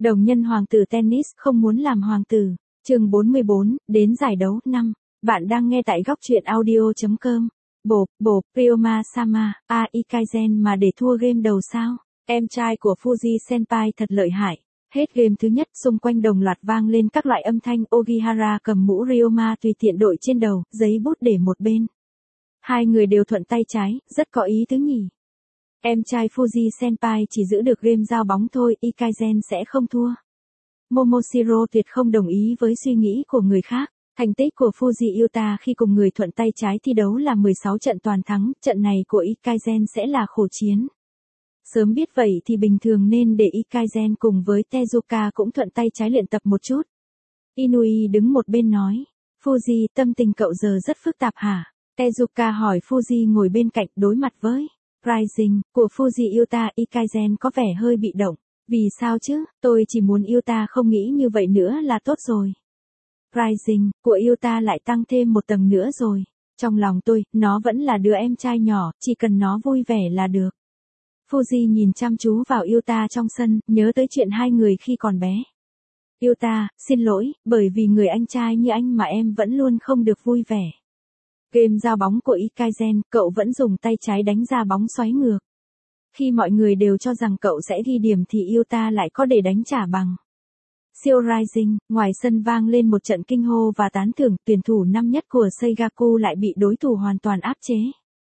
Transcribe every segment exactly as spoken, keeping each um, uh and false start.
Đồng nhân hoàng tử tennis không muốn làm hoàng tử. Chương bốn mươi bốn, đến giải đấu năm. Bạn đang nghe tại góc truyện audio chấm com. Bộp, bộp, Ryoma Sama, a Ikaizen mà để thua game đầu sao? Em trai của Fuji Senpai thật lợi hại. Hết game thứ nhất, xung quanh đồng loạt vang lên các loại âm thanh. Ogihara cầm mũ Ryoma tùy tiện đội trên đầu, giấy bút để một bên. Hai người đều thuận tay trái, rất có ý tứ nhỉ. Em trai Fuji Senpai chỉ giữ được game giao bóng thôi, Ikaizen sẽ không thua. Momoshiro tuyệt không đồng ý với suy nghĩ của người khác. Thành tích của Fuji Yuta khi cùng người thuận tay trái thi đấu là mười sáu trận toàn thắng, trận này của Ikaizen sẽ là khổ chiến. Sớm biết vậy thì bình thường nên để Ikaizen cùng với Tezuka cũng thuận tay trái luyện tập một chút. Inui đứng một bên nói, Fuji, tâm tình cậu giờ rất phức tạp hả? Tezuka hỏi Fuji ngồi bên cạnh đối mặt với Rising của Fuji Yuta. Ikaizen có vẻ hơi bị động. Vì sao chứ, tôi chỉ muốn Yuta không nghĩ như vậy nữa là tốt rồi. Rising của Yuta lại tăng thêm một tầng nữa rồi. Trong lòng tôi, nó vẫn là đứa em trai nhỏ, chỉ cần nó vui vẻ là được. Fuji nhìn chăm chú vào Yuta trong sân, nhớ tới chuyện hai người khi còn bé. Yuta, xin lỗi, bởi vì người anh trai như anh mà em vẫn luôn không được vui vẻ. Game giao bóng của Ikaizen, cậu vẫn dùng tay trái đánh ra bóng xoáy ngược. Khi mọi người đều cho rằng cậu sẽ ghi điểm thì Yuta lại có để đánh trả bằng. Siêu Rising, ngoài sân vang lên một trận kinh hô và tán thưởng, tuyển thủ năm nhất của Seigaku lại bị đối thủ hoàn toàn áp chế.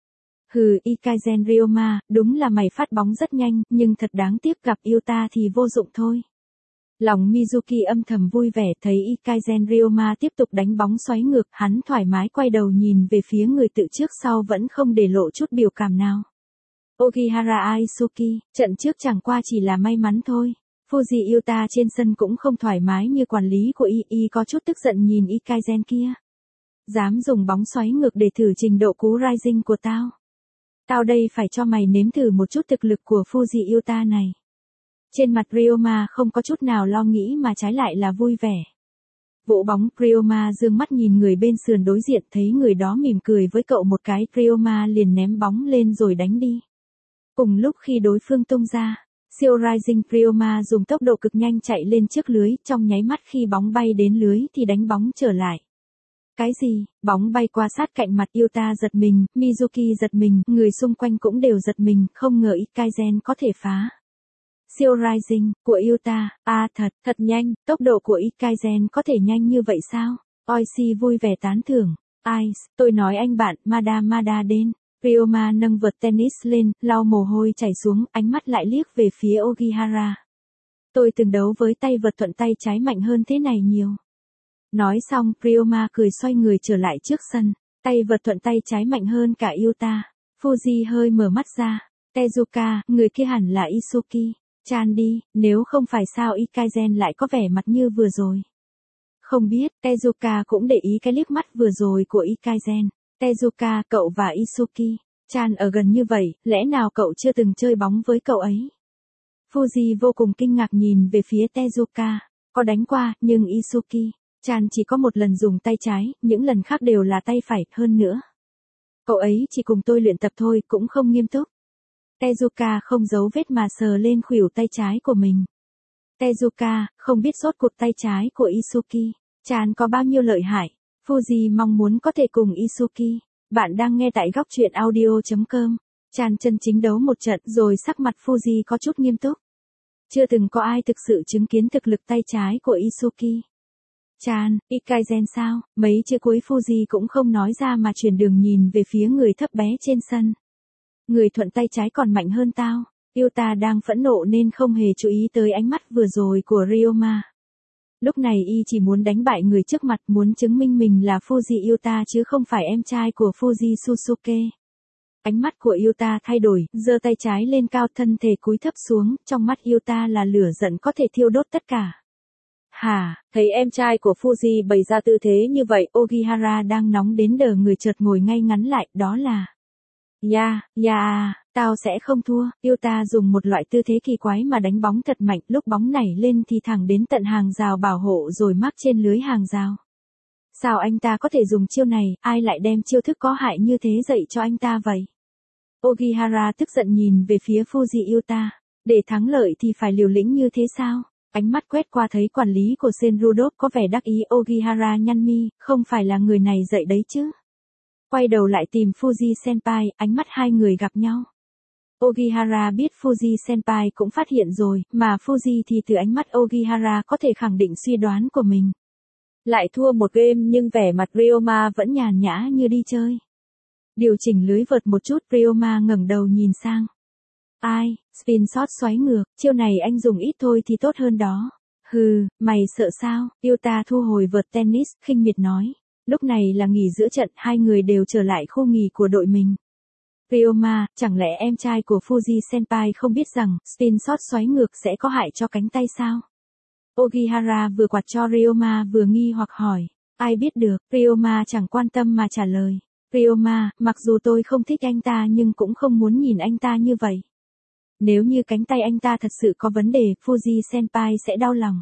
Hừ, Ikaizen Ryoma, đúng là mày phát bóng rất nhanh, nhưng thật đáng tiếc gặp Yuta thì vô dụng thôi. Lòng Mizuki âm thầm vui vẻ thấy Ikaizen Ryoma tiếp tục đánh bóng xoáy ngược, hắn thoải mái quay đầu nhìn về phía người tự trước sau vẫn không để lộ chút biểu cảm nào. Ogihara Aisuki, trận trước chẳng qua chỉ là may mắn thôi. Fuji Yuta trên sân cũng không thoải mái như quản lý của y, y có chút tức giận nhìn Ikaizen kia. Dám dùng bóng xoáy ngược để thử trình độ cú Rising của tao. Tao đây phải cho mày nếm thử một chút thực lực của Fuji Yuta này. Trên mặt Ryoma không có chút nào lo nghĩ mà trái lại là vui vẻ. Vỗ bóng, Ryoma dương mắt nhìn người bên sườn đối diện, thấy người đó mỉm cười với cậu một cái, Ryoma liền ném bóng lên rồi đánh đi. Cùng lúc khi đối phương tung ra, siêu Rising Ryoma dùng tốc độ cực nhanh chạy lên trước lưới, trong nháy mắt khi bóng bay đến lưới thì đánh bóng trở lại. Cái gì? Bóng bay qua sát cạnh mặt Yuta giật mình, Mizuki giật mình, người xung quanh cũng đều giật mình, không ngờ Ikaizen có thể phá. Siêu Rising của Yuta, à thật, thật nhanh, tốc độ của Ikaizen có thể nhanh như vậy sao? Oishi vui vẻ tán thưởng. Ice, tôi nói anh bạn, Mada Mada đến. Ryoma nâng vợt tennis lên, lau mồ hôi chảy xuống, ánh mắt lại liếc về phía Ogihara. Tôi từng đấu với tay vợt thuận tay trái mạnh hơn thế này nhiều. Nói xong, Ryoma cười xoay người trở lại trước sân, tay vợt thuận tay trái mạnh hơn cả Yuta. Fuji hơi mở mắt ra. Tezuka, người kia hẳn là Isuki. Chan đi, nếu không phải sao Ikaizen lại có vẻ mặt như vừa rồi. Không biết, Tezuka cũng để ý cái liếc mắt vừa rồi của Ikaizen. Tezuka, cậu và Isuki, Chan ở gần như vậy, lẽ nào cậu chưa từng chơi bóng với cậu ấy? Fuji vô cùng kinh ngạc nhìn về phía Tezuka, có đánh qua, nhưng Isuki, Chan chỉ có một lần dùng tay trái, những lần khác đều là tay phải, hơn nữa. Cậu ấy chỉ cùng tôi luyện tập thôi, cũng không nghiêm túc. Tezuka không giấu vết mà sờ lên khuỷu tay trái của mình. Tezuka, không biết rốt cuộc tay trái của Isuki, Chan có bao nhiêu lợi hại. Fuji mong muốn có thể cùng Isuki. Bạn đang nghe tại góc truyện audio chấm com. Chan chân chính đấu một trận rồi sắc mặt Fuji có chút nghiêm túc. Chưa từng có ai thực sự chứng kiến thực lực tay trái của Isuki. Chan, Ikaizen sao? Mấy chữ cuối Fuji cũng không nói ra mà chuyển đường nhìn về phía người thấp bé trên sân. Người thuận tay trái còn mạnh hơn tao. Yuta đang phẫn nộ nên không hề chú ý tới ánh mắt vừa rồi của Ryoma. Lúc này y chỉ muốn đánh bại người trước mặt, muốn chứng minh mình là Fuji Yuta chứ không phải em trai của Fuji Susuke. Ánh mắt của Yuta thay đổi, giơ tay trái lên cao, thân thể cúi thấp xuống, trong mắt Yuta là lửa giận có thể thiêu đốt tất cả. Hả, thấy em trai của Fuji bày ra tư thế như vậy, Ogihara đang nóng đến đờ người chợt ngồi ngay ngắn lại, đó là... Ya, ya, tao sẽ không thua. Yuta dùng một loại tư thế kỳ quái mà đánh bóng thật mạnh, lúc bóng nảy lên thì thẳng đến tận hàng rào bảo hộ rồi mắc trên lưới hàng rào. Sao anh ta có thể dùng chiêu này, ai lại đem chiêu thức có hại như thế dạy cho anh ta vậy? Ogihara tức giận nhìn về phía Fuji Yuta, để thắng lợi thì phải liều lĩnh như thế sao? Ánh mắt quét qua thấy quản lý của Senrudop có vẻ đắc ý. Ogihara nhăn mi, không phải là người này dạy đấy chứ. Quay đầu lại tìm Fuji Senpai, ánh mắt hai người gặp nhau. Ogihara biết Fuji Senpai cũng phát hiện rồi, mà Fuji thì từ ánh mắt Ogihara có thể khẳng định suy đoán của mình. Lại thua một game nhưng vẻ mặt Ryoma vẫn nhàn nhã như đi chơi. Điều chỉnh lưới vợt một chút, Ryoma ngẩng đầu nhìn sang. Ai, spin shot xoáy ngược, chiêu này anh dùng ít thôi thì tốt hơn đó. Hừ, mày sợ sao? Yuta thu hồi vợt tennis, khinh miệt nói. Lúc này là nghỉ giữa trận, hai người đều trở lại khu nghỉ của đội mình. Ryoma, chẳng lẽ em trai của Fuji Senpai không biết rằng spin shot xoáy ngược sẽ có hại cho cánh tay sao? Ogihara vừa quạt cho Ryoma vừa nghi hoặc hỏi. Ai biết được, Ryoma chẳng quan tâm mà trả lời. Ryoma, mặc dù tôi không thích anh ta nhưng cũng không muốn nhìn anh ta như vậy. Nếu như cánh tay anh ta thật sự có vấn đề, Fuji Senpai sẽ đau lòng.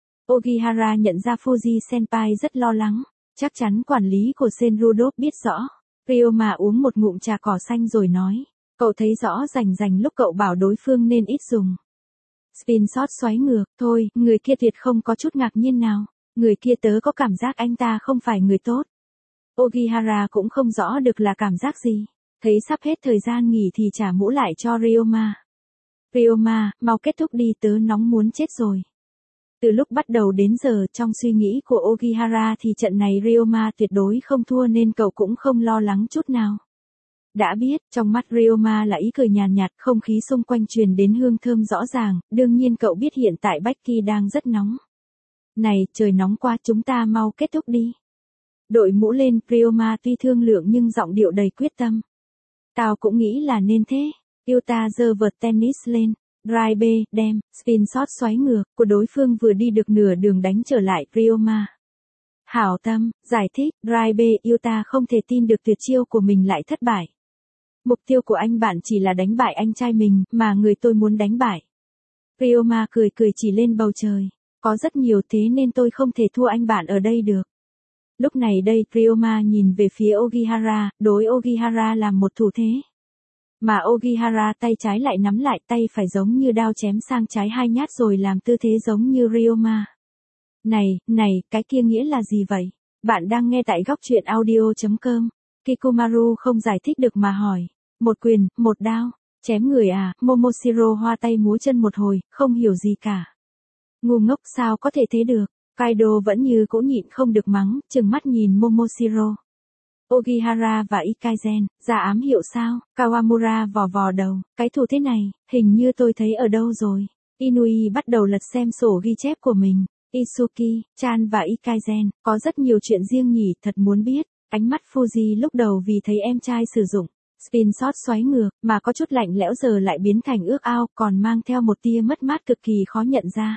Ogihara nhận ra Fuji Senpai rất lo lắng. Chắc chắn quản lý của Senrudop biết rõ. Ryoma uống một ngụm trà cỏ xanh rồi nói. Cậu thấy rõ rành rành lúc cậu bảo đối phương nên ít dùng. Spin shot xoáy ngược, thôi, người kia thiệt không có chút ngạc nhiên nào. Người kia tớ có cảm giác anh ta không phải người tốt. Ogihara cũng không rõ được là cảm giác gì. Thấy sắp hết thời gian nghỉ thì trả mũ lại cho Ryoma. Ryoma, mau kết thúc đi, tớ nóng muốn chết rồi. Từ lúc bắt đầu đến giờ, trong suy nghĩ của Ogihara thì trận này Ryoma tuyệt đối không thua nên cậu cũng không lo lắng chút nào. Đã biết, trong mắt Ryoma là ý cười nhàn nhạt, không khí xung quanh truyền đến hương thơm rõ ràng, đương nhiên cậu biết hiện tại Becky đang rất nóng. Này, trời nóng quá, chúng ta mau kết thúc đi. Đội mũ lên, Ryoma tuy thương lượng nhưng giọng điệu đầy quyết tâm. Tao cũng nghĩ là nên thế. Yuta giơ vợt tennis lên. Drive B, đem, spin shot xoáy ngược, của đối phương vừa đi được nửa đường đánh trở lại Ryoma. Hảo tâm, giải thích, Drive B, Yuta không thể tin được tuyệt chiêu của mình lại thất bại. Mục tiêu của anh bạn chỉ là đánh bại anh trai mình, mà người tôi muốn đánh bại. Ryoma cười cười chỉ lên bầu trời. Có rất nhiều thế nên tôi không thể thua anh bạn ở đây được. Lúc này đây, Ryoma nhìn về phía Ogihara, đối Ogihara làm một thủ thế. Mà Ogihara tay trái lại nắm lại, tay phải giống như đao chém sang trái hai nhát rồi làm tư thế giống như Ryoma. Này, này, cái kia nghĩa là gì vậy? Bạn đang nghe tại góc truyện audio chấm com. Kikumaru không giải thích được mà hỏi. Một quyền, một đao, chém người à? Momoshiro hoa tay múa chân một hồi, không hiểu gì cả. Ngu ngốc sao có thể thế được? Kaido vẫn như cũ nhịn không được mắng, trừng mắt nhìn Momoshiro. Ogihara và Ikaisen, ra ám hiệu sao? Kawamura vò vò đầu, cái thủ thế này, hình như tôi thấy ở đâu rồi. Inui bắt đầu lật xem sổ ghi chép của mình. Isuki, Chan và Ikaisen, có rất nhiều chuyện riêng nhỉ, thật muốn biết. Ánh mắt Fuji lúc đầu vì thấy em trai sử dụng spin shot xoáy ngược, mà có chút lạnh lẽo giờ lại biến thành ước ao, còn mang theo một tia mất mát cực kỳ khó nhận ra.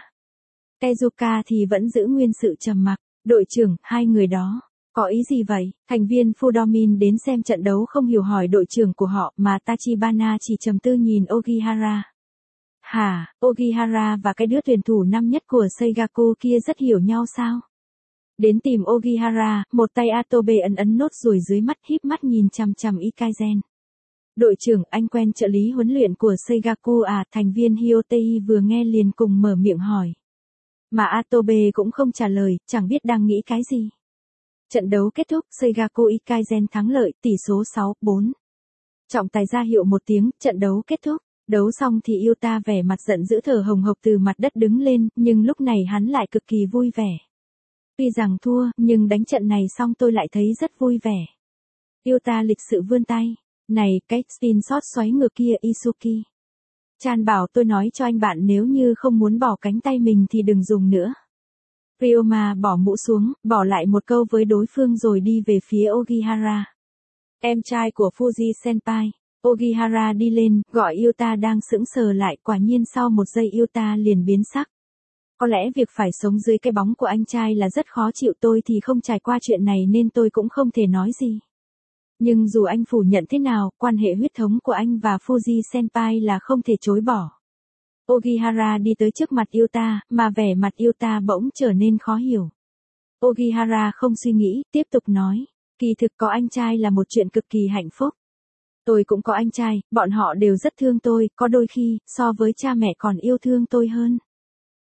Tezuka thì vẫn giữ nguyên sự trầm mặc. Đội trưởng, hai người đó, có ý gì vậy? Thành viên Fudomin đến xem trận đấu không hiểu hỏi đội trưởng của họ, mà Tachibana chỉ trầm tư nhìn Ogihara. Hả, Ogihara và cái đứa tuyển thủ năm nhất của Seigaku kia rất hiểu nhau sao? Đến tìm Ogihara, một tay Atobe ấn ấn nốt ruồi dưới mắt, híp mắt nhìn chằm chằm Ikaisen. Đội trưởng, anh quen trợ lý huấn luyện của Seigaku à? Thành viên Hyotei vừa nghe liền cùng mở miệng hỏi. Mà Atobe cũng không trả lời, chẳng biết đang nghĩ cái gì. Trận đấu kết thúc, Seigaku Ikaisen thắng lợi, tỷ số sáu bốn. Trọng tài ra hiệu một tiếng, trận đấu kết thúc. Đấu xong thì Yuta vẻ mặt giận dữ thở hồng hộc từ mặt đất đứng lên, nhưng lúc này hắn lại cực kỳ vui vẻ. Tuy rằng thua, nhưng đánh trận này xong tôi lại thấy rất vui vẻ. Yuta lịch sự vươn tay. Này, cái spin shot xoáy ngược kia Isuki. Chan bảo tôi nói cho anh bạn nếu như không muốn bỏ cánh tay mình thì đừng dùng nữa. Ryoma bỏ mũ xuống, bỏ lại một câu với đối phương rồi đi về phía Ogihara. Em trai của Fuji Senpai. Ogihara đi lên, gọi Yuta đang sững sờ lại, quả nhiên sau một giây Yuta liền biến sắc. Có lẽ việc phải sống dưới cái bóng của anh trai là rất khó chịu, tôi thì không trải qua chuyện này nên tôi cũng không thể nói gì. Nhưng dù anh phủ nhận thế nào, quan hệ huyết thống của anh và Fuji Senpai là không thể chối bỏ. Ogihara đi tới trước mặt Yuta, mà vẻ mặt Yuta bỗng trở nên khó hiểu. Ogihara không suy nghĩ, tiếp tục nói, kỳ thực có anh trai là một chuyện cực kỳ hạnh phúc. Tôi cũng có anh trai, bọn họ đều rất thương tôi, có đôi khi, so với cha mẹ còn yêu thương tôi hơn.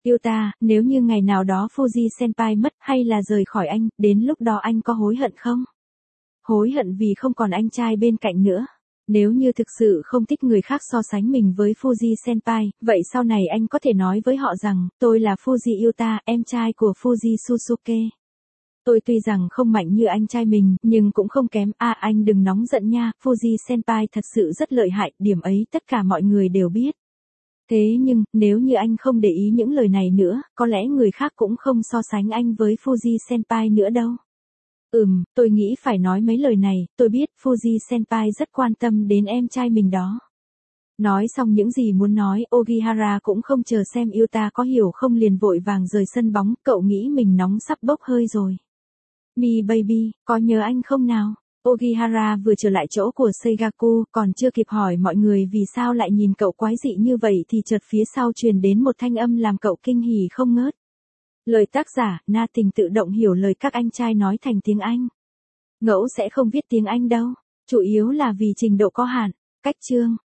Yuta, nếu như ngày nào đó Fuji Senpai mất hay là rời khỏi anh, đến lúc đó anh có hối hận không? Hối hận vì không còn anh trai bên cạnh nữa. Nếu như thực sự không thích người khác so sánh mình với Fuji Senpai, vậy sau này anh có thể nói với họ rằng, tôi là Fuji Yuta, em trai của Fuji Susuke. Tôi tuy rằng không mạnh như anh trai mình, nhưng cũng không kém. À anh đừng nóng giận nha, Fuji Senpai thật sự rất lợi hại, điểm ấy tất cả mọi người đều biết. Thế nhưng, nếu như anh không để ý những lời này nữa, có lẽ người khác cũng không so sánh anh với Fuji Senpai nữa đâu. Ừm, tôi nghĩ phải nói mấy lời này, tôi biết Fuji Senpai rất quan tâm đến em trai mình đó. Nói xong những gì muốn nói, Ogihara cũng không chờ xem Yuta có hiểu không liền vội vàng rời sân bóng, cậu nghĩ mình nóng sắp bốc hơi rồi. Mi baby, có nhớ anh không nào? Ogihara vừa trở lại chỗ của Seigaku, còn chưa kịp hỏi mọi người vì sao lại nhìn cậu quái dị như vậy thì chợt phía sau truyền đến một thanh âm làm cậu kinh hỉ không ngớt. Lời tác giả, Na Tình tự động hiểu lời các anh trai nói thành tiếng Anh. Ngẫu sẽ không viết tiếng Anh đâu, chủ yếu là vì trình độ có hạn. Cách chương